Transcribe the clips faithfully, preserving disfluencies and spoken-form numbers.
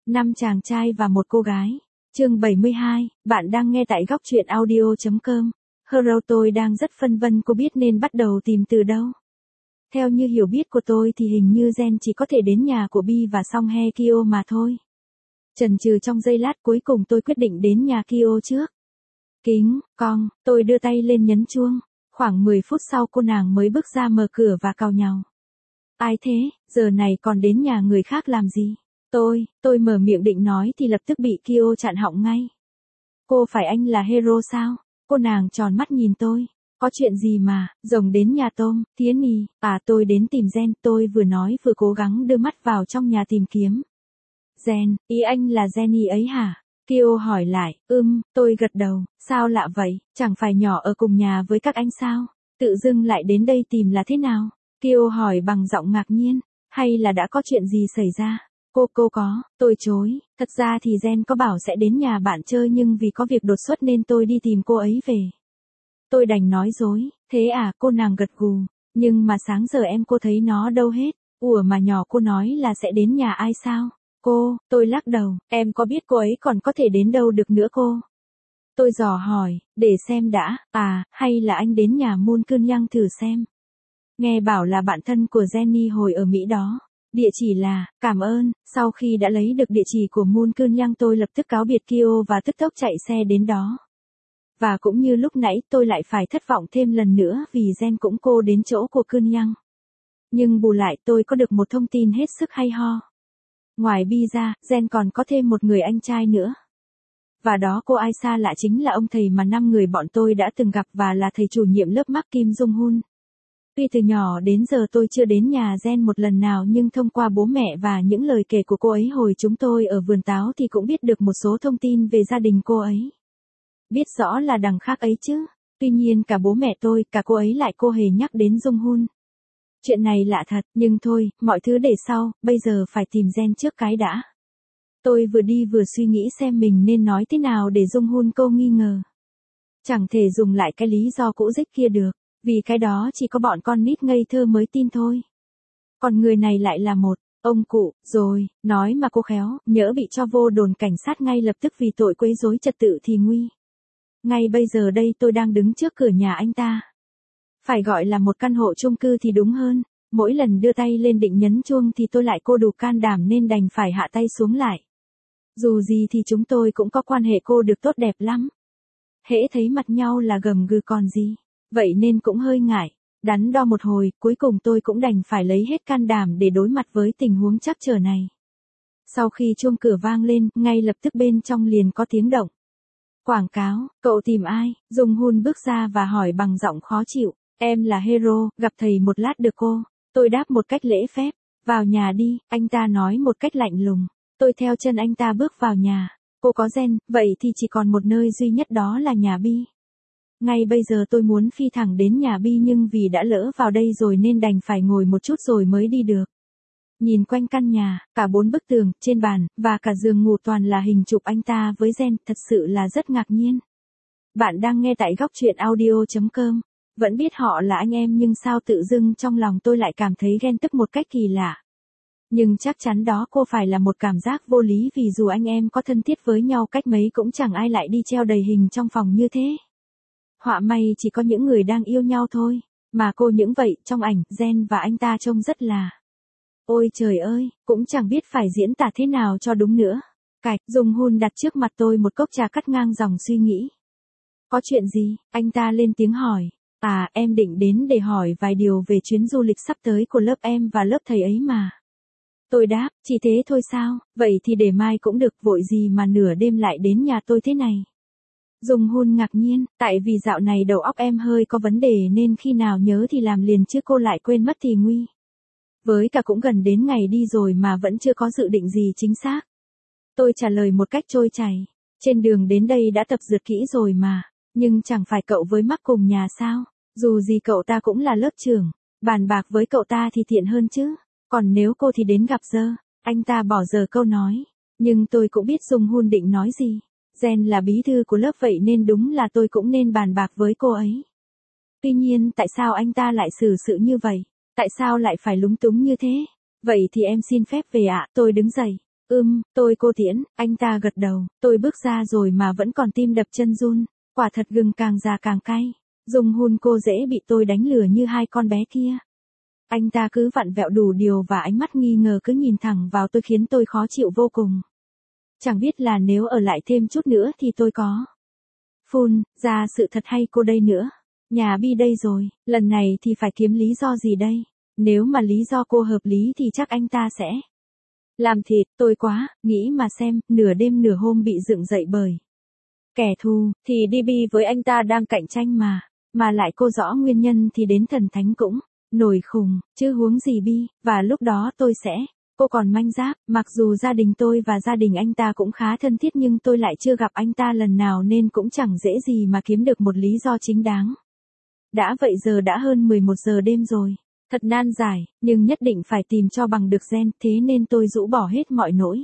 Năm chàng trai và một cô gái. Chương bảy mươi hai, bạn đang nghe tại góc truyện audio chấm com. Hero, tôi đang rất phân vân cô biết nên bắt đầu tìm từ đâu. Theo như hiểu biết của tôi thì hình như Gen chỉ có thể đến nhà của Bi và Song Hye Kyo mà thôi. Chần chừ trong giây lát cuối cùng tôi quyết định đến nhà Kyo trước. Kính, cong, tôi đưa tay lên nhấn chuông. Khoảng mười phút sau cô nàng mới bước ra mở cửa và càu nhàu. Ai thế, giờ này còn đến nhà người khác làm gì? Tôi, tôi mở miệng định nói thì lập tức bị Kyo chặn họng ngay. Cô phải anh là Hero sao? Cô nàng tròn mắt nhìn tôi. Có chuyện gì mà, rồng đến nhà tôm, Thiến y, à tôi đến tìm Gen, tôi vừa nói vừa cố gắng đưa mắt vào trong nhà tìm kiếm. Gen, ý anh là Jenny ấy hả? Kyo hỏi lại, ưm, tôi gật đầu, sao lạ vậy, chẳng phải nhỏ ở cùng nhà với các anh sao? Tự dưng lại đến đây tìm là thế nào? Kyo hỏi bằng giọng ngạc nhiên, hay là đã có chuyện gì xảy ra? Cô cô có, tôi chối, thật ra thì Gen có bảo sẽ đến nhà bạn chơi nhưng vì có việc đột xuất nên tôi đi tìm cô ấy về. Tôi đành nói dối, thế à, cô nàng gật gù, nhưng mà sáng giờ em cô thấy nó đâu hết, ủa mà nhỏ cô nói là sẽ đến nhà ai sao? Cô, tôi lắc đầu, em có biết cô ấy còn có thể đến đâu được nữa cô? Tôi dò hỏi, để xem đã, à, hay là anh đến nhà Moon Keun Yang thử xem. Nghe bảo là bạn thân của Jenny hồi ở Mỹ đó. Địa chỉ là, cảm ơn, sau khi đã lấy được địa chỉ của Moon Keun Yang tôi lập tức cáo biệt Kyo và tức tốc chạy xe đến đó. Và cũng như lúc nãy tôi lại phải thất vọng thêm lần nữa vì Gen cũng cô đến chỗ của Keun Yang. Nhưng bù lại tôi có được một thông tin hết sức hay ho. Ngoài Bi ra, Gen còn có thêm một người anh trai nữa. Và đó cô ai xa lạ chính là ông thầy mà năm người bọn tôi đã từng gặp và là thầy chủ nhiệm lớp Mark Kim Jong Hun. Tuy từ nhỏ đến giờ tôi chưa đến nhà Gen một lần nào nhưng thông qua bố mẹ và những lời kể của cô ấy hồi chúng tôi ở vườn táo thì cũng biết được một số thông tin về gia đình cô ấy. Biết rõ là đằng khác ấy chứ, tuy nhiên cả bố mẹ tôi, cả cô ấy lại cô hề nhắc đến Jong Hun. Chuyện này lạ thật, nhưng thôi, mọi thứ để sau, bây giờ phải tìm Gen trước cái đã. Tôi vừa đi vừa suy nghĩ xem mình nên nói thế nào để Jong Hun cô nghi ngờ. Chẳng thể dùng lại cái lý do cũ rích kia được. Vì cái đó chỉ có bọn con nít ngây thơ mới tin thôi. Còn người này lại là một ông cụ, rồi, nói mà cô khéo, nhỡ bị cho vô đồn cảnh sát ngay lập tức vì tội quấy rối trật tự thì nguy. Ngay bây giờ đây tôi đang đứng trước cửa nhà anh ta. Phải gọi là một căn hộ chung cư thì đúng hơn, mỗi lần đưa tay lên định nhấn chuông thì tôi lại cô đủ can đảm nên đành phải hạ tay xuống lại. Dù gì thì chúng tôi cũng có quan hệ cô được tốt đẹp lắm. Hễ thấy mặt nhau là gầm gừ còn gì. Vậy nên cũng hơi ngại, đắn đo một hồi, cuối cùng tôi cũng đành phải lấy hết can đảm để đối mặt với tình huống trắc trở này. Sau khi chuông cửa vang lên, ngay lập tức bên trong liền có tiếng động. Quảng cáo, cậu tìm ai? Jong Hun bước ra và hỏi bằng giọng khó chịu, em là Hero, gặp thầy một lát được cô? Tôi đáp một cách lễ phép, vào nhà đi, anh ta nói một cách lạnh lùng. Tôi theo chân anh ta bước vào nhà, cô có Gen, vậy thì chỉ còn một nơi duy nhất đó là nhà Bi. Ngay bây giờ tôi muốn phi thẳng đến nhà Bi nhưng vì đã lỡ vào đây rồi nên đành phải ngồi một chút rồi mới đi được. Nhìn quanh căn nhà, cả bốn bức tường, trên bàn, và cả giường ngủ toàn là hình chụp anh ta với Gen, thật sự là rất ngạc nhiên. Bạn đang nghe tại góc truyện audio chấm com. Vẫn biết họ là anh em nhưng sao tự dưng trong lòng tôi lại cảm thấy ghen tức một cách kỳ lạ. Nhưng chắc chắn đó cô phải là một cảm giác vô lý vì dù anh em có thân thiết với nhau cách mấy cũng chẳng ai lại đi treo đầy hình trong phòng như thế. Họa may chỉ có những người đang yêu nhau thôi, mà cô những vậy, trong ảnh, Gen và anh ta trông rất là... Ôi trời ơi, cũng chẳng biết phải diễn tả thế nào cho đúng nữa. Cạch, Jong Hun đặt trước mặt tôi một cốc trà cắt ngang dòng suy nghĩ. Có chuyện gì? Anh ta lên tiếng hỏi. À, em định đến để hỏi vài điều về chuyến du lịch sắp tới của lớp em và lớp thầy ấy mà. Tôi đáp, chỉ thế thôi sao, vậy thì để mai cũng được, vội gì mà nửa đêm lại đến nhà tôi thế này. Jong Hun ngạc nhiên, tại vì dạo này đầu óc em hơi có vấn đề nên khi nào nhớ thì làm liền chứ cô lại quên mất thì nguy. Với cả cũng gần đến ngày đi rồi mà vẫn chưa có dự định gì chính xác. Tôi trả lời một cách trôi chảy, trên đường đến đây đã tập dượt kỹ rồi mà, nhưng chẳng phải cậu với Mark cùng nhà sao, dù gì cậu ta cũng là lớp trưởng, bàn bạc với cậu ta thì tiện hơn chứ, còn nếu cô thì đến gặp giờ, anh ta bỏ giờ câu nói, nhưng tôi cũng biết Jong Hun định nói gì. Gen là bí thư của lớp vậy nên đúng là tôi cũng nên bàn bạc với cô ấy. Tuy nhiên tại sao anh ta lại xử sự như vậy? Tại sao lại phải lúng túng như thế? Vậy thì em xin phép về ạ, tôi đứng dậy. Ừm, tôi cô Tiễn, anh ta gật đầu, tôi bước ra rồi mà vẫn còn tim đập chân run, quả thật gừng càng già càng cay. Dung Hun cô dễ bị tôi đánh lừa như hai con bé kia. Anh ta cứ vặn vẹo đủ điều và ánh mắt nghi ngờ cứ nhìn thẳng vào tôi khiến tôi khó chịu vô cùng. Chẳng biết là nếu ở lại thêm chút nữa thì tôi có phun ra sự thật hay cô đây nữa. Nhà Bi đây rồi, lần này thì phải kiếm lý do gì đây? Nếu mà lý do cô hợp lý thì chắc anh ta sẽ làm thịt tôi quá, nghĩ mà xem, nửa đêm nửa hôm bị dựng dậy bởi kẻ thù, thì đê bê với anh ta đang cạnh tranh mà, mà lại cô rõ nguyên nhân thì đến thần thánh cũng nổi khùng, chứ huống gì Bi, và lúc đó tôi sẽ, cô còn manh giáp, mặc dù gia đình tôi và gia đình anh ta cũng khá thân thiết nhưng tôi lại chưa gặp anh ta lần nào nên cũng chẳng dễ gì mà kiếm được một lý do chính đáng. Đã vậy giờ đã hơn mười một giờ đêm rồi. Thật nan giải, nhưng nhất định phải tìm cho bằng được gen, thế nên tôi rũ bỏ hết mọi nỗi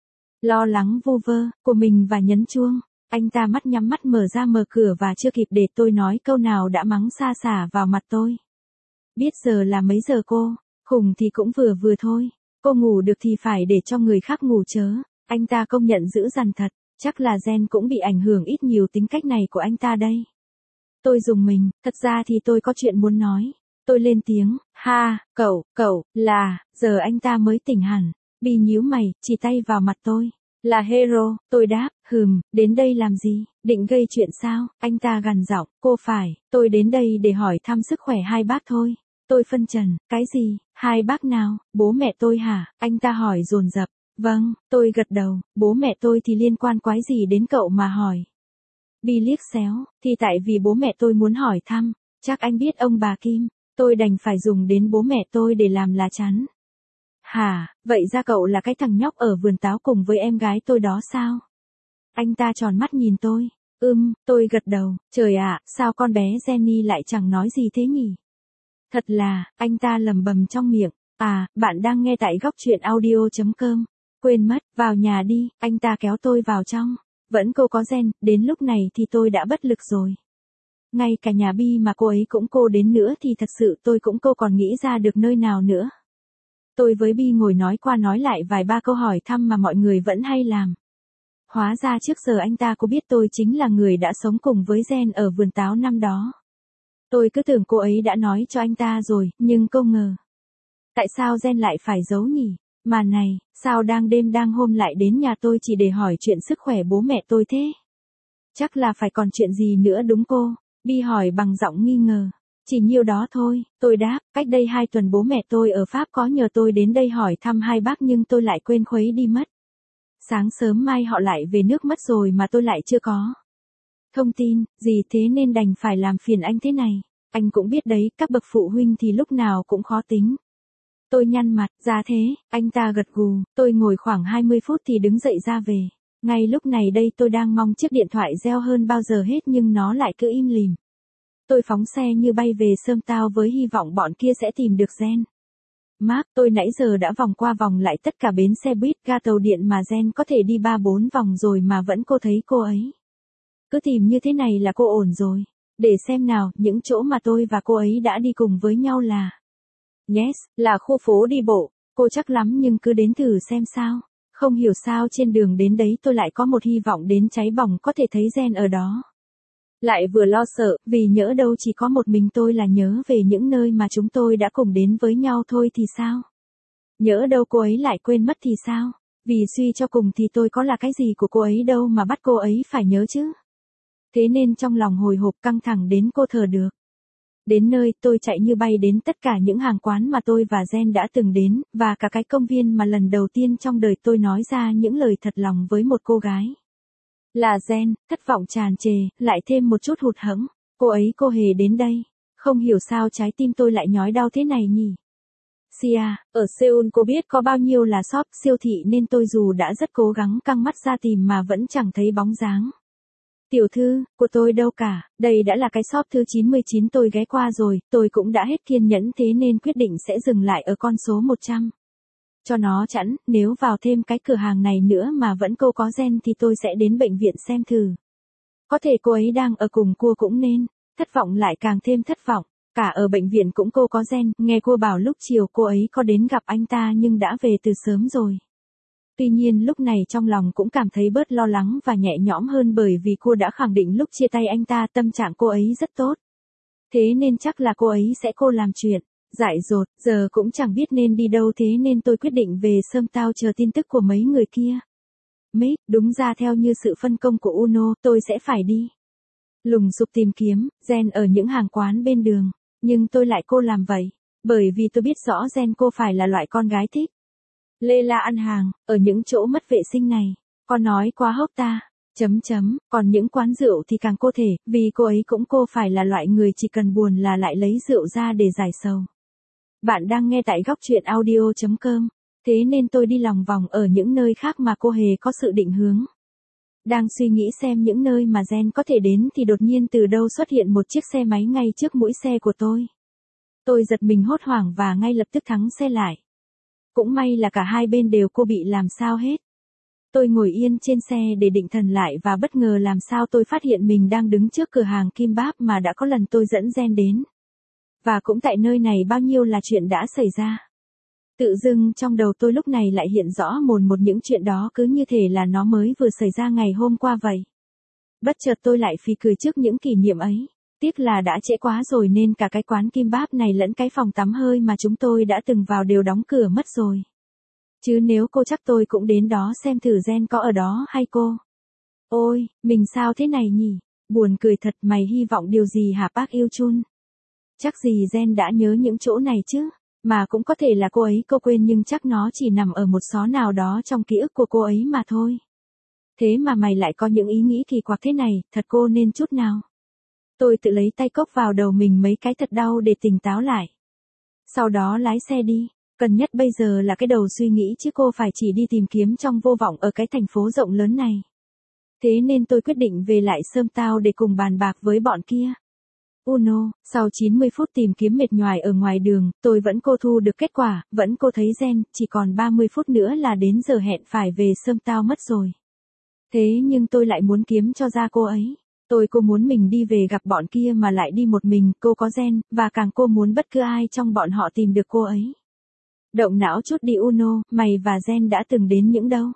lo lắng vu vơ của mình và nhấn chuông. Anh ta mắt nhắm mắt mở ra mở cửa và chưa kịp để tôi nói câu nào đã mắng xa xả vào mặt tôi. Biết giờ là mấy giờ cô, khùng thì cũng vừa vừa thôi, cô ngủ được thì phải để cho người khác ngủ chớ. Anh ta công nhận dữ dằn thật, chắc là gen cũng bị ảnh hưởng ít nhiều tính cách này của anh ta đây. Tôi rùng mình, thật ra thì tôi có chuyện muốn nói. Tôi lên tiếng, ha, cậu, cậu, là, giờ anh ta mới tỉnh hẳn. Bi nhíu mày, chỉ tay vào mặt tôi. Là Hero, tôi đáp, hừm, đến đây làm gì, định gây chuyện sao? Anh ta gằn giọng, cô phải, tôi đến đây để hỏi thăm sức khỏe hai bác thôi. Tôi phân trần, cái gì, hai bác nào, bố mẹ tôi hả? Anh ta hỏi dồn dập, vâng, tôi gật đầu, bố mẹ tôi thì liên quan quái gì đến cậu mà hỏi. Bi liếc xéo, thì tại vì bố mẹ tôi muốn hỏi thăm, chắc anh biết ông bà Kim. Tôi đành phải dùng đến bố mẹ tôi để làm lá chắn. Hả, vậy ra cậu là cái thằng nhóc ở vườn táo cùng với em gái tôi đó sao? Anh ta tròn mắt nhìn tôi. Ừm, tôi gật đầu, trời ạ, sao con bé Jenny lại chẳng nói gì thế nhỉ? Thật là, anh ta lầm bầm trong miệng. À, bạn đang nghe tại góc truyện audio chấm com. Quên mất, vào nhà đi, anh ta kéo tôi vào trong. Vẫn cô có gen, đến lúc này thì tôi đã bất lực rồi. Ngay cả nhà Bi mà cô ấy cũng cô đến nữa thì thật sự tôi cũng cô còn nghĩ ra được nơi nào nữa. Tôi với Bi ngồi nói qua nói lại vài ba câu hỏi thăm mà mọi người vẫn hay làm. Hóa ra trước giờ anh ta có biết tôi chính là người đã sống cùng với Gen ở vườn táo năm đó. Tôi cứ tưởng cô ấy đã nói cho anh ta rồi, nhưng không ngờ. Tại sao Gen lại phải giấu nhỉ? Mà này, sao đang đêm đang hôm lại đến nhà tôi chỉ để hỏi chuyện sức khỏe bố mẹ tôi thế? Chắc là phải còn chuyện gì nữa đúng cô? Bi hỏi bằng giọng nghi ngờ. Chỉ nhiêu đó thôi, tôi đáp, cách đây hai tuần bố mẹ tôi ở Pháp có nhờ tôi đến đây hỏi thăm hai bác nhưng tôi lại quên khuấy đi mất. Sáng sớm mai họ lại về nước mất rồi mà tôi lại chưa có thông tin, gì thế nên đành phải làm phiền anh thế này. Anh cũng biết đấy, các bậc phụ huynh thì lúc nào cũng khó tính. Tôi nhăn mặt, ra thế, anh ta gật gù, tôi ngồi khoảng hai mươi phút thì đứng dậy ra về. Ngay lúc này đây tôi đang mong chiếc điện thoại reo hơn bao giờ hết nhưng nó lại cứ im lìm. Tôi phóng xe như bay về Sơm Tao với hy vọng bọn kia sẽ tìm được Gen. Mark, tôi nãy giờ đã vòng qua vòng lại tất cả bến xe buýt, ga tàu điện mà Gen có thể đi ba bốn vòng rồi mà vẫn cô thấy cô ấy. Cứ tìm như thế này là cô ổn rồi. Để xem nào, những chỗ mà tôi và cô ấy đã đi cùng với nhau là... Yes, là khu phố đi bộ. Cô chắc lắm nhưng cứ đến thử xem sao. Không hiểu sao trên đường đến đấy tôi lại có một hy vọng đến cháy bỏng có thể thấy Gen ở đó. Lại vừa lo sợ, vì nhỡ đâu chỉ có một mình tôi là nhớ về những nơi mà chúng tôi đã cùng đến với nhau thôi thì sao? Nhỡ đâu cô ấy lại quên mất thì sao? Vì suy cho cùng thì tôi có là cái gì của cô ấy đâu mà bắt cô ấy phải nhớ chứ? Thế nên trong lòng hồi hộp căng thẳng đến cô thở được. Đến nơi tôi chạy như bay đến tất cả những hàng quán mà tôi và Gen đã từng đến, và cả cái công viên mà lần đầu tiên trong đời tôi nói ra những lời thật lòng với một cô gái. Là Gen, thất vọng tràn trề, lại thêm một chút hụt hẫng. Cô ấy cô hề đến đây. Không hiểu sao trái tim tôi lại nhói đau thế này nhỉ. Sia, ở Seoul cô biết có bao nhiêu là shop siêu thị nên tôi dù đã rất cố gắng căng mắt ra tìm mà vẫn chẳng thấy bóng dáng. Tiểu thư, của tôi đâu cả, đây đã là cái shop thứ chín mươi chín tôi ghé qua rồi, tôi cũng đã hết kiên nhẫn thế nên quyết định sẽ dừng lại ở con số một trăm. Cho nó chẵn, nếu vào thêm cái cửa hàng này nữa mà vẫn cô có Gen thì tôi sẽ đến bệnh viện xem thử. Có thể cô ấy đang ở cùng cô cũng nên, thất vọng lại càng thêm thất vọng, cả ở bệnh viện cũng cô có Gen, nghe cô bảo lúc chiều cô ấy có đến gặp anh ta nhưng đã về từ sớm rồi. Tuy nhiên lúc này trong lòng cũng cảm thấy bớt lo lắng và nhẹ nhõm hơn bởi vì cô đã khẳng định lúc chia tay anh ta tâm trạng cô ấy rất tốt. Thế nên chắc là cô ấy sẽ cô làm chuyện. Dại dột, giờ cũng chẳng biết nên đi đâu thế nên tôi quyết định về Sơm Tao chờ tin tức của mấy người kia. Mấy, đúng ra theo như sự phân công của Uno, tôi sẽ phải đi lùng sục tìm kiếm Gen ở những hàng quán bên đường, nhưng tôi lại cô làm vậy, bởi vì tôi biết rõ Gen cô phải là loại con gái thích lê la ăn hàng, ở những chỗ mất vệ sinh này, con nói quá hốc ta, chấm chấm, còn những quán rượu thì càng cô thể, vì cô ấy cũng cô phải là loại người chỉ cần buồn là lại lấy rượu ra để giải sầu. Bạn đang nghe tại góc truyện audio chấm com, thế nên tôi đi lòng vòng ở những nơi khác mà cô hề có sự định hướng. Đang suy nghĩ xem những nơi mà Gen có thể đến thì đột nhiên từ đâu xuất hiện một chiếc xe máy ngay trước mũi xe của tôi. Tôi giật mình hốt hoảng và ngay lập tức thắng xe lại. Cũng may là cả hai bên đều cô bị làm sao hết. Tôi ngồi yên trên xe để định thần lại và bất ngờ làm sao tôi phát hiện mình đang đứng trước cửa hàng kim báp mà đã có lần tôi dẫn Gen đến. Và cũng tại nơi này bao nhiêu là chuyện đã xảy ra. Tự dưng trong đầu tôi lúc này lại hiện rõ mồn một những chuyện đó cứ như thể là nó mới vừa xảy ra ngày hôm qua vậy. Bất chợt tôi lại phì cười trước những kỷ niệm ấy. Tiếc là đã trễ quá rồi nên cả cái quán kim báp này lẫn cái phòng tắm hơi mà chúng tôi đã từng vào đều đóng cửa mất rồi. Chứ nếu cô chắc tôi cũng đến đó xem thử Gen có ở đó hay cô. Ôi, mình sao thế này nhỉ? Buồn cười thật, mày hy vọng điều gì hả Park Yêu Chun? Chắc gì Gen đã nhớ những chỗ này chứ? Mà cũng có thể là cô ấy cô quên nhưng chắc nó chỉ nằm ở một xó nào đó trong ký ức của cô ấy mà thôi. Thế mà mày lại có những ý nghĩ kỳ quặc thế này, thật cô nên chút nào. Tôi tự lấy tay cốc vào đầu mình mấy cái thật đau để tỉnh táo lại. Sau đó lái xe đi, cần nhất bây giờ là cái đầu suy nghĩ chứ cô phải chỉ đi tìm kiếm trong vô vọng ở cái thành phố rộng lớn này. Thế nên tôi quyết định về lại Sơm Tao để cùng bàn bạc với bọn kia. Uno, sau chín mươi phút tìm kiếm mệt nhoài ở ngoài đường, tôi vẫn cô thu được kết quả, vẫn cô thấy Gen, chỉ còn ba mươi phút nữa là đến giờ hẹn phải về Sơm Tao mất rồi. Thế nhưng tôi lại muốn kiếm cho ra cô ấy. Tôi cô muốn mình đi về gặp bọn kia mà lại đi một mình, cô có Gen, và càng cô muốn bất cứ ai trong bọn họ tìm được cô ấy. Động não chút đi Uno, mày và Gen đã từng đến những đâu?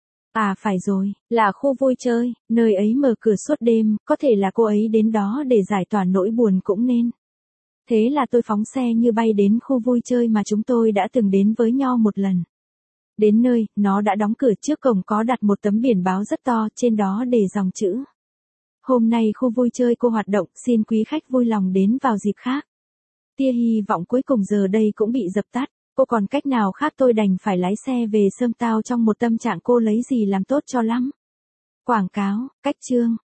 À phải rồi, là khu vui chơi, nơi ấy mở cửa suốt đêm, có thể là cô ấy đến đó để giải tỏa nỗi buồn cũng nên. Thế là tôi phóng xe như bay đến khu vui chơi mà chúng tôi đã từng đến với nhau một lần. Đến nơi, nó đã đóng cửa, trước cổng có đặt một tấm biển báo rất to, trên đó để dòng chữ. Hôm nay khu vui chơi cô hoạt động, xin quý khách vui lòng đến vào dịp khác. Tia hy vọng cuối cùng giờ đây cũng bị dập tắt. Cô còn cách nào khác, tôi đành phải lái xe về Sơm Tao trong một tâm trạng cô lấy gì làm tốt cho lắm. Quảng cáo, cách chương.